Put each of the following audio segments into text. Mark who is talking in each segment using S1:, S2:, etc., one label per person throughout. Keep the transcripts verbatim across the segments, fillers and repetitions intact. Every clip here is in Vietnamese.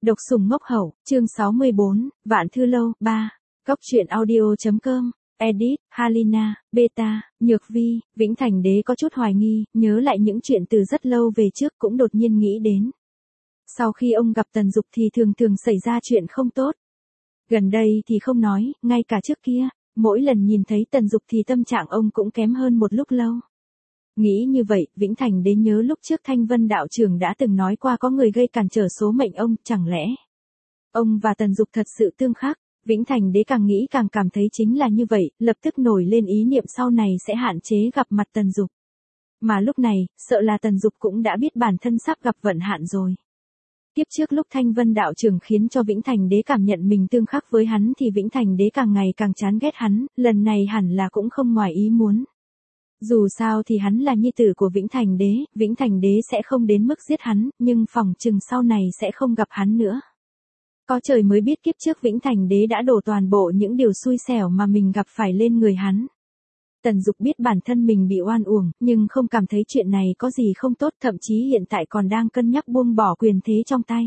S1: Độc sủng ngốc hậu, chương sáu mươi bốn, Vạn Thư Lâu, ba. Góc truyện audio.com, edit, Halina, Beta, Nhược Vi, Vĩnh Thành Đế có chút hoài nghi, nhớ lại những chuyện từ rất lâu về trước cũng đột nhiên nghĩ đến. Sau khi ông gặp Tần Dục thì thường thường xảy ra chuyện không tốt. Gần đây thì không nói, ngay cả trước kia, mỗi lần nhìn thấy Tần Dục thì tâm trạng ông cũng kém hơn một lúc lâu. Nghĩ như vậy, Vĩnh Thành Đế nhớ lúc trước Thanh Vân đạo trưởng đã từng nói qua có người gây cản trở số mệnh ông, chẳng lẽ ông và Tần Dục thật sự tương khắc. Vĩnh Thành Đế càng nghĩ càng cảm thấy chính là như vậy, lập tức nổi lên ý niệm sau này sẽ hạn chế gặp mặt Tần Dục. Mà lúc này, sợ là Tần Dục cũng đã biết bản thân sắp gặp vận hạn rồi. Tiếp trước lúc Thanh Vân đạo trưởng khiến cho Vĩnh Thành Đế cảm nhận mình tương khắc với hắn thì Vĩnh Thành Đế càng ngày càng chán ghét hắn, lần này hẳn là cũng không ngoài ý muốn. Dù sao thì hắn là nhi tử của Vĩnh Thành Đế, Vĩnh Thành Đế sẽ không đến mức giết hắn, nhưng phỏng chừng sau này sẽ không gặp hắn nữa. Có trời mới biết kiếp trước Vĩnh Thành Đế đã đổ toàn bộ những điều xui xẻo mà mình gặp phải lên người hắn. Tần Dục biết bản thân mình bị oan uổng, nhưng không cảm thấy chuyện này có gì không tốt, thậm chí hiện tại còn đang cân nhắc buông bỏ quyền thế trong tay.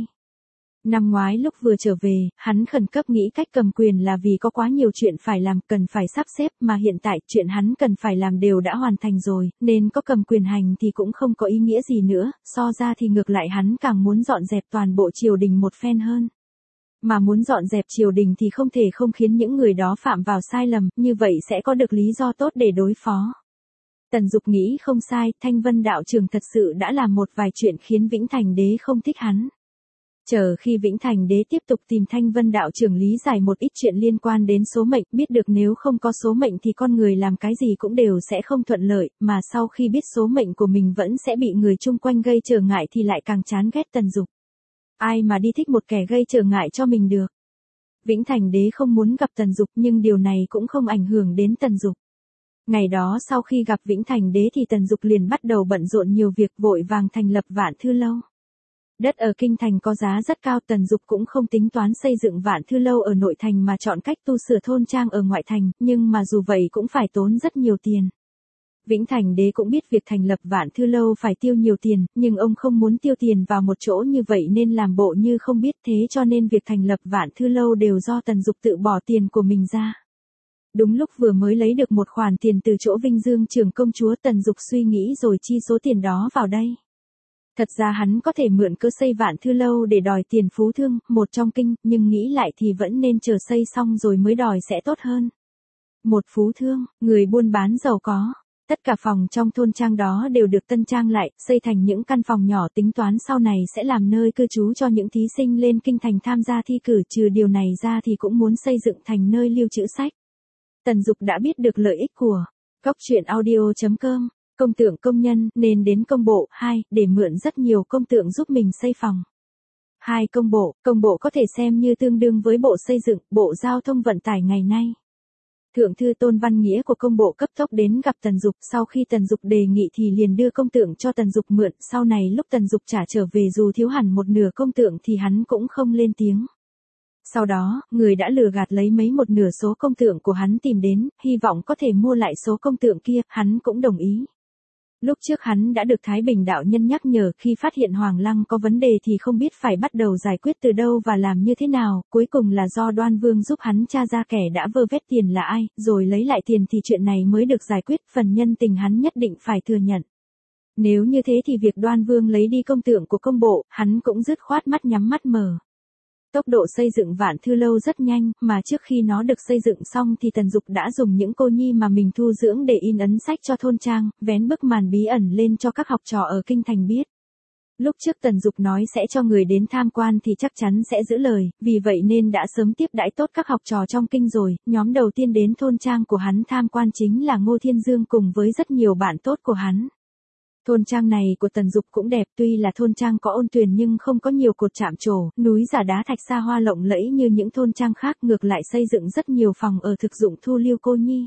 S1: Năm ngoái lúc vừa trở về, hắn khẩn cấp nghĩ cách cầm quyền là vì có quá nhiều chuyện phải làm, cần phải sắp xếp, mà hiện tại chuyện hắn cần phải làm đều đã hoàn thành rồi, nên có cầm quyền hành thì cũng không có ý nghĩa gì nữa, so ra thì ngược lại hắn càng muốn dọn dẹp toàn bộ triều đình một phen hơn. Mà muốn dọn dẹp triều đình thì không thể không khiến những người đó phạm vào sai lầm, như vậy sẽ có được lý do tốt để đối phó. Tần Dục nghĩ không sai, Thanh Vân đạo trưởng thật sự đã làm một vài chuyện khiến Vĩnh Thành Đế không thích hắn. Chờ khi Vĩnh Thành Đế tiếp tục tìm Thanh Vân đạo trưởng lý giải một ít chuyện liên quan đến số mệnh, biết được nếu không có số mệnh thì con người làm cái gì cũng đều sẽ không thuận lợi, mà sau khi biết số mệnh của mình vẫn sẽ bị người chung quanh gây trở ngại thì lại càng chán ghét Tần Dục. Ai mà đi thích một kẻ gây trở ngại cho mình được. Vĩnh Thành Đế không muốn gặp Tần Dục nhưng điều này cũng không ảnh hưởng đến Tần Dục. Ngày đó sau khi gặp Vĩnh Thành Đế thì Tần Dục liền bắt đầu bận rộn nhiều việc, vội vàng thành lập Vạn Thư Lâu. Đất ở Kinh Thành có giá rất cao, Tần Dục cũng không tính toán xây dựng Vạn Thư Lâu ở nội thành mà chọn cách tu sửa thôn trang ở ngoại thành, nhưng mà dù vậy cũng phải tốn rất nhiều tiền. Vĩnh Thành Đế cũng biết việc thành lập Vạn Thư Lâu phải tiêu nhiều tiền, nhưng ông không muốn tiêu tiền vào một chỗ như vậy nên làm bộ như không biết, thế cho nên việc thành lập Vạn Thư Lâu đều do Tần Dục tự bỏ tiền của mình ra. Đúng lúc vừa mới lấy được một khoản tiền từ chỗ Vinh Dương trưởng công chúa, Tần Dục suy nghĩ rồi chi số tiền đó vào đây. Thật ra hắn có thể mượn cơ xây Vạn Thư Lâu để đòi tiền phú thương, một trong kinh, nhưng nghĩ lại thì vẫn nên chờ xây xong rồi mới đòi sẽ tốt hơn. Một phú thương, người buôn bán giàu có. Tất cả phòng trong thôn trang đó đều được tân trang lại, xây thành những căn phòng nhỏ, tính toán sau này sẽ làm nơi cư trú cho những thí sinh lên kinh thành tham gia thi cử, trừ điều này ra thì cũng muốn xây dựng thành nơi lưu trữ sách. Tần Dục đã biết được lợi ích của Góc truyện audio.com, công tượng công nhân, nên đến công bộ, hai, để mượn rất nhiều công tượng giúp mình xây phòng. Hai, công bộ, công bộ có thể xem như tương đương với bộ xây dựng, bộ giao thông vận tải ngày nay. Thượng thư Tôn Văn Nghĩa của công bộ cấp tốc đến gặp Tần Dục, sau khi Tần Dục đề nghị thì liền đưa công tượng cho Tần Dục mượn, sau này lúc Tần Dục trả trở về dù thiếu hẳn một nửa công tượng thì hắn cũng không lên tiếng. Sau đó, người đã lừa gạt lấy mấy một nửa số công tượng của hắn tìm đến, hy vọng có thể mua lại số công tượng kia, hắn cũng đồng ý. Lúc trước hắn đã được Thái Bình đạo nhân nhắc nhở, khi phát hiện Hoàng Lăng có vấn đề thì không biết phải bắt đầu giải quyết từ đâu và làm như thế nào, cuối cùng là do Đoan Vương giúp hắn tra ra kẻ đã vơ vét tiền là ai, rồi lấy lại tiền thì chuyện này mới được giải quyết, phần nhân tình hắn nhất định phải thừa nhận. Nếu như thế thì việc Đoan Vương lấy đi công tượng của công bộ, hắn cũng dứt khoát mắt nhắm mắt mở. Tốc độ xây dựng Vạn Thư Lâu rất nhanh, mà trước khi nó được xây dựng xong thì Tần Dục đã dùng những cô nhi mà mình thu dưỡng để in ấn sách cho thôn trang, vén bức màn bí ẩn lên cho các học trò ở Kinh Thành biết. Lúc trước Tần Dục nói sẽ cho người đến tham quan thì chắc chắn sẽ giữ lời, vì vậy nên đã sớm tiếp đãi tốt các học trò trong kinh rồi, nhóm đầu tiên đến thôn trang của hắn tham quan chính là Ngô Thiên Dương cùng với rất nhiều bạn tốt của hắn. Thôn trang này của Tần Dục cũng đẹp, tuy là thôn trang có ôn tuyền nhưng không có nhiều cột chạm trổ, núi giả đá thạch xa hoa lộng lẫy như những thôn trang khác, ngược lại xây dựng rất nhiều phòng ở thực dụng thu lưu cô nhi.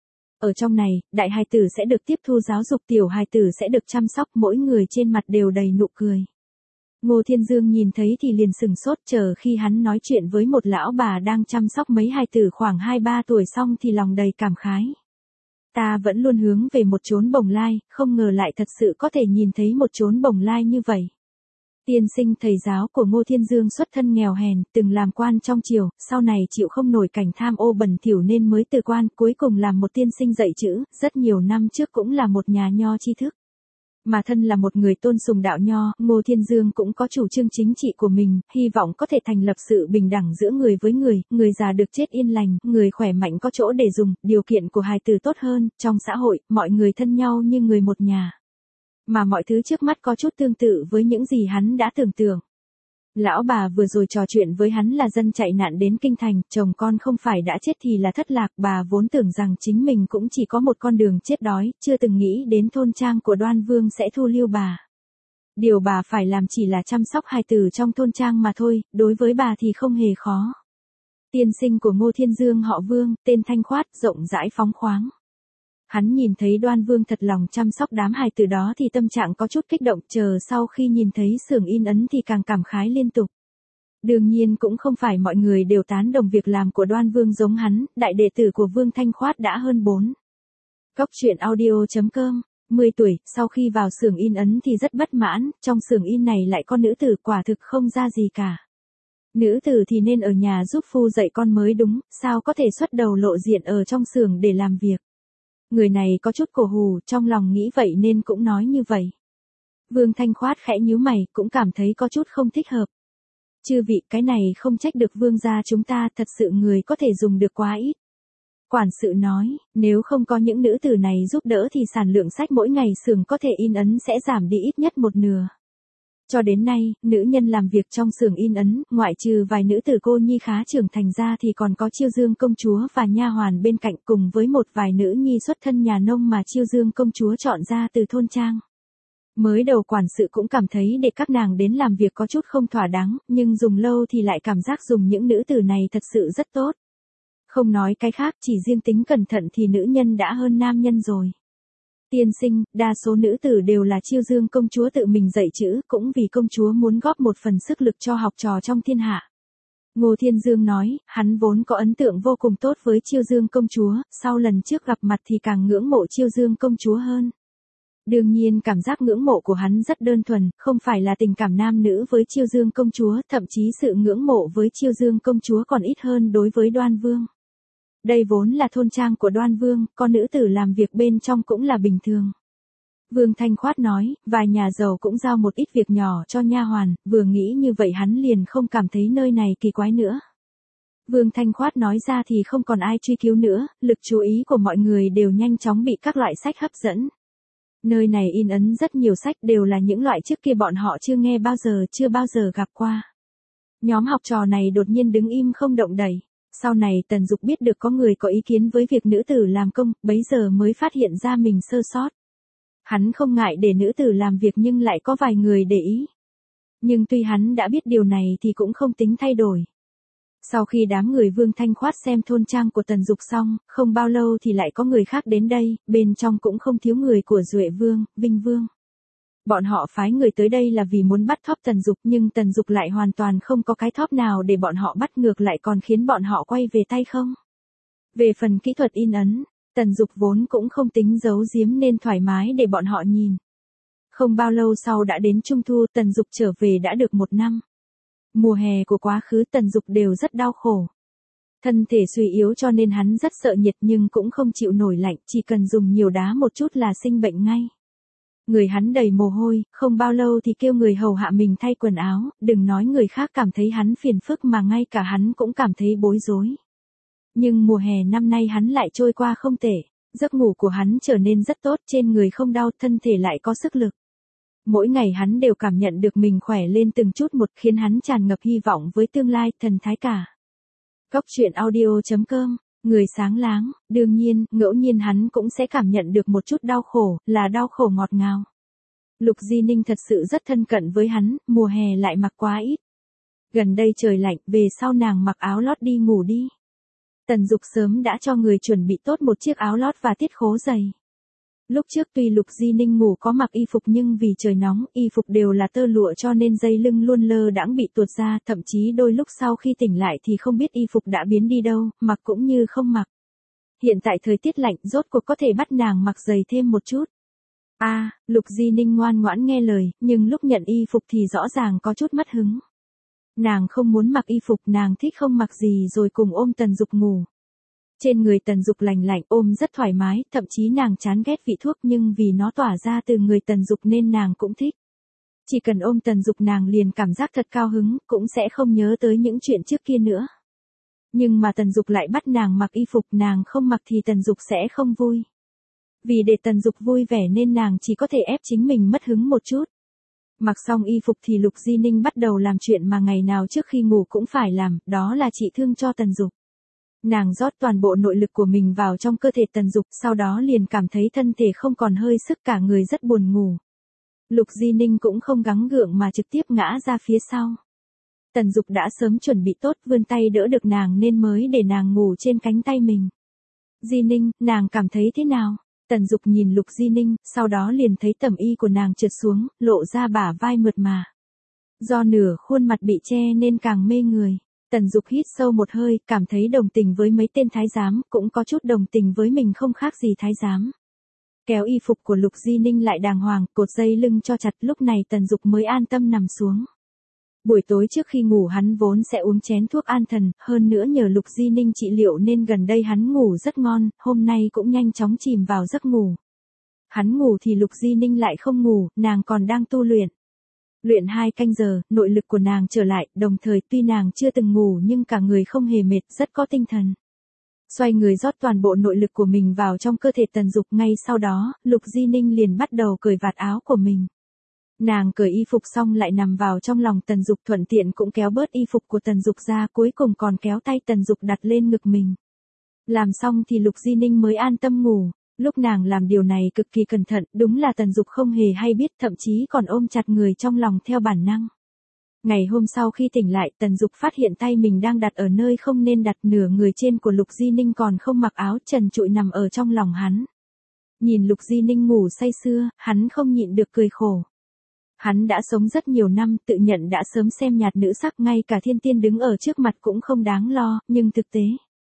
S1: Ở trong này, đại hài tử sẽ được tiếp thu giáo dục, tiểu hài tử sẽ được chăm sóc, mỗi người trên mặt đều đầy nụ cười. Ngô Thiên Dương nhìn thấy thì liền sừng sốt, chờ khi hắn nói chuyện với một lão bà đang chăm sóc mấy hài tử khoảng hai ba tuổi xong thì lòng đầy cảm khái. Ta vẫn luôn hướng về một chốn bồng lai, không ngờ lại thật sự có thể nhìn thấy một chốn bồng lai như vậy. Tiên sinh thầy giáo của Ngô Thiên Dương xuất thân nghèo hèn, từng làm quan trong triều, sau này chịu không nổi cảnh tham ô bẩn thỉu nên mới từ quan, cuối cùng làm một tiên sinh dạy chữ, rất nhiều năm trước cũng là một nhà nho tri thức. Mà thân là một người tôn sùng đạo nho, Ngô Thiên Dương cũng có chủ trương chính trị của mình, hy vọng có thể thành lập sự bình đẳng giữa người với người, người già được chết yên lành, người khỏe mạnh có chỗ để dùng, điều kiện của hài tử tốt hơn, trong xã hội, mọi người thân nhau như người một nhà. Mà mọi thứ trước mắt có chút tương tự với những gì hắn đã tưởng tượng. Lão bà vừa rồi trò chuyện với hắn là dân chạy nạn đến kinh thành, chồng con không phải đã chết thì là thất lạc, bà vốn tưởng rằng chính mình cũng chỉ có một con đường chết đói, chưa từng nghĩ đến thôn trang của Đoan Vương sẽ thu lưu bà. Điều bà phải làm chỉ là chăm sóc hài tử trong thôn trang mà thôi, đối với bà thì không hề khó. Tiên sinh của Ngô Thiên Dương họ Vương, tên thanh khoát, rộng rãi phóng khoáng. Hắn nhìn thấy Đoan Vương thật lòng chăm sóc đám hài tử đó thì tâm trạng có chút kích động, chờ sau khi nhìn thấy xưởng in ấn thì càng cảm khái liên tục. Đương nhiên cũng không phải mọi người đều tán đồng việc làm của Đoan Vương giống hắn, đại đệ tử của Vương Thanh Khoát đã hơn bốn. Cốc truyện audio chấm com, mười tuổi, sau khi vào xưởng in ấn thì rất bất mãn, trong xưởng in này lại có nữ tử quả thực không ra gì cả. Nữ tử thì nên ở nhà giúp phu dạy con mới đúng, sao có thể xuất đầu lộ diện ở trong xưởng để làm việc. Người này có chút cổ hù, trong lòng nghĩ vậy nên cũng nói như vậy. Vương Thanh Khoát khẽ nhíu mày, cũng cảm thấy có chút không thích hợp. Chư vị, cái này không trách được vương gia chúng ta, thật sự người có thể dùng được quá ít. Quản sự nói, nếu không có những nữ tử này giúp đỡ thì sản lượng sách mỗi ngày xưởng có thể in ấn sẽ giảm đi ít nhất một nửa. Cho đến nay, nữ nhân làm việc trong xưởng in ấn, ngoại trừ vài nữ tử cô nhi khá trưởng thành ra thì còn có Chiêu Dương công chúa và nha hoàn bên cạnh, cùng với một vài nữ nhi xuất thân nhà nông mà Chiêu Dương công chúa chọn ra từ thôn trang. Mới đầu quản sự cũng cảm thấy để các nàng đến làm việc có chút không thỏa đáng, nhưng dùng lâu thì lại cảm giác dùng những nữ tử này thật sự rất tốt. Không nói cái khác, chỉ riêng tính cẩn thận thì nữ nhân đã hơn nam nhân rồi. Tiên sinh, đa số nữ tử đều là Chiêu Dương công chúa tự mình dạy chữ, cũng vì công chúa muốn góp một phần sức lực cho học trò trong thiên hạ. Ngô Thiên Dương nói, hắn vốn có ấn tượng vô cùng tốt với Chiêu Dương công chúa, sau lần trước gặp mặt thì càng ngưỡng mộ Chiêu Dương công chúa hơn. Đương nhiên cảm giác ngưỡng mộ của hắn rất đơn thuần, không phải là tình cảm nam nữ với Chiêu Dương công chúa, thậm chí sự ngưỡng mộ với Chiêu Dương công chúa còn ít hơn đối với Đoan Vương. Đây vốn là thôn trang của Đoan Vương, con nữ tử làm việc bên trong cũng là bình thường. Vương Thanh Khoát nói, vài nhà giàu cũng giao một ít việc nhỏ cho nha hoàn, vừa nghĩ như vậy hắn liền không cảm thấy nơi này kỳ quái nữa. Vương Thanh Khoát nói ra thì không còn ai truy cứu nữa, lực chú ý của mọi người đều nhanh chóng bị các loại sách hấp dẫn. Nơi này in ấn rất nhiều sách đều là những loại trước kia bọn họ chưa nghe bao giờ, chưa bao giờ gặp qua. Nhóm học trò này đột nhiên đứng im không động đậy. Sau này Tần Dục biết được có người có ý kiến với việc nữ tử làm công, bấy giờ mới phát hiện ra mình sơ sót. Hắn không ngại để nữ tử làm việc nhưng lại có vài người để ý. Nhưng tuy hắn đã biết điều này thì cũng không tính thay đổi. Sau khi đám người Vương Thanh Khoát xem thôn trang của Tần Dục xong, không bao lâu thì lại có người khác đến đây, bên trong cũng không thiếu người của Duệ Vương, Vinh Vương. Bọn họ phái người tới đây là vì muốn bắt thóp Tần Dục, nhưng Tần Dục lại hoàn toàn không có cái thóp nào để bọn họ bắt, ngược lại còn khiến bọn họ quay về tay không. Về phần kỹ thuật in ấn, Tần Dục vốn cũng không tính giấu giếm nên thoải mái để bọn họ nhìn. Không bao lâu sau đã đến Trung Thu, Tần Dục trở về đã được một năm. Mùa hè của quá khứ Tần Dục đều rất đau khổ. Thân thể suy yếu cho nên hắn rất sợ nhiệt nhưng cũng không chịu nổi lạnh, chỉ cần dùng nhiều đá một chút là sinh bệnh ngay. Người hắn đầy mồ hôi, không bao lâu thì kêu người hầu hạ mình thay quần áo, đừng nói người khác cảm thấy hắn phiền phức mà ngay cả hắn cũng cảm thấy bối rối. Nhưng mùa hè năm nay hắn lại trôi qua không tệ, giấc ngủ của hắn trở nên rất tốt, trên người không đau, thân thể lại có sức lực. Mỗi ngày hắn đều cảm nhận được mình khỏe lên từng chút một, khiến hắn tràn ngập hy vọng với tương lai, thần thái cả. Cốc truyện audio chấm com, người sáng láng, đương nhiên, ngẫu nhiên hắn cũng sẽ cảm nhận được một chút đau khổ, là đau khổ ngọt ngào. Lục Di Ninh thật sự rất thân cận với hắn, mùa hè lại mặc quá ít. Gần đây trời lạnh, về sau nàng mặc áo lót đi ngủ đi. Tần Dục sớm đã cho người chuẩn bị tốt một chiếc áo lót và tiết khố dày. Lúc trước tuy Lục Di Ninh ngủ có mặc y phục nhưng vì trời nóng, y phục đều là tơ lụa cho nên dây lưng luôn lơ đãng bị tuột ra, thậm chí đôi lúc sau khi tỉnh lại thì không biết y phục đã biến đi đâu, mặc cũng như không mặc. Hiện tại thời tiết lạnh, rốt cuộc có thể bắt nàng mặc dày thêm một chút. A, à, Lục Di Ninh ngoan ngoãn nghe lời, nhưng lúc nhận y phục thì rõ ràng có chút mất hứng. Nàng không muốn mặc y phục, nàng thích không mặc gì rồi cùng ôm Tần Dục ngủ. Trên người Tần Dục lành lạnh, ôm rất thoải mái, thậm chí nàng chán ghét vị thuốc nhưng vì nó tỏa ra từ người Tần Dục nên nàng cũng thích. Chỉ cần ôm Tần Dục nàng liền cảm giác thật cao hứng, cũng sẽ không nhớ tới những chuyện trước kia nữa. Nhưng mà Tần Dục lại bắt nàng mặc y phục, nàng không mặc thì Tần Dục sẽ không vui. Vì để Tần Dục vui vẻ nên nàng chỉ có thể ép chính mình mất hứng một chút. Mặc xong y phục thì Lục Di Ninh bắt đầu làm chuyện mà ngày nào trước khi ngủ cũng phải làm, đó là trị thương cho Tần Dục. Nàng rót toàn bộ nội lực của mình vào trong cơ thể Tần Dục, sau đó liền cảm thấy thân thể không còn hơi sức, cả người rất buồn ngủ. Lục Di Ninh cũng không gắng gượng mà trực tiếp ngã ra phía sau. Tần Dục đã sớm chuẩn bị tốt, vươn tay đỡ được nàng nên mới để nàng ngủ trên cánh tay mình. Di Ninh, nàng cảm thấy thế nào? Tần Dục nhìn Lục Di Ninh, sau đó liền thấy tầm y của nàng trượt xuống, lộ ra bả vai mượt mà. Do nửa khuôn mặt bị che nên càng mê người. Tần Dục hít sâu một hơi, cảm thấy đồng tình với mấy tên thái giám, cũng có chút đồng tình với mình không khác gì thái giám. Kéo y phục của Lục Di Ninh lại đàng hoàng, cột dây lưng cho chặt, lúc này Tần Dục mới an tâm nằm xuống. Buổi tối trước khi ngủ hắn vốn sẽ uống chén thuốc an thần, hơn nữa nhờ Lục Di Ninh trị liệu nên gần đây hắn ngủ rất ngon, hôm nay cũng nhanh chóng chìm vào giấc ngủ. Hắn ngủ thì Lục Di Ninh lại không ngủ, nàng còn đang tu luyện. Luyện hai canh giờ, nội lực của nàng trở lại, đồng thời tuy nàng chưa từng ngủ nhưng cả người không hề mệt, rất có tinh thần. Xoay người rót toàn bộ nội lực của mình vào trong cơ thể Tần Dục, ngay sau đó, Lục Di Ninh liền bắt đầu cởi vạt áo của mình. Nàng cởi y phục xong lại nằm vào trong lòng Tần Dục, thuận tiện cũng kéo bớt y phục của Tần Dục ra, cuối cùng còn kéo tay Tần Dục đặt lên ngực mình. Làm xong thì Lục Di Ninh mới an tâm ngủ. Lúc nàng làm điều này cực kỳ cẩn thận, đúng là Tần Dục không hề hay biết, thậm chí còn ôm chặt người trong lòng theo bản năng. Ngày hôm sau khi tỉnh lại, Tần Dục phát hiện tay mình đang đặt ở nơi không nên đặt, nửa người trên của Lục Di Ninh còn không mặc áo, trần trụi nằm ở trong lòng hắn. Nhìn Lục Di Ninh ngủ say sưa, hắn không nhịn được cười khổ. Hắn đã sống rất nhiều năm, tự nhận đã sớm xem nhạt nữ sắc, ngay cả thiên tiên đứng ở trước mặt cũng không đáng lo, nhưng thực tế.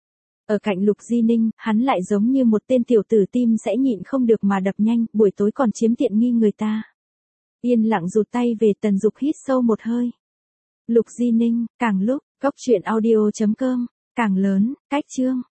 S1: Ở cạnh Lục Di Ninh, hắn lại giống như một tên tiểu tử tim sẽ nhịn không được mà đập nhanh, buổi tối còn chiếm tiện nghi người ta. Yên lặng rụt tay về, Tần Dục hít sâu một hơi. Lục Di Ninh, càng lúc, góc truyện audio chấm com, càng lớn, cách chương.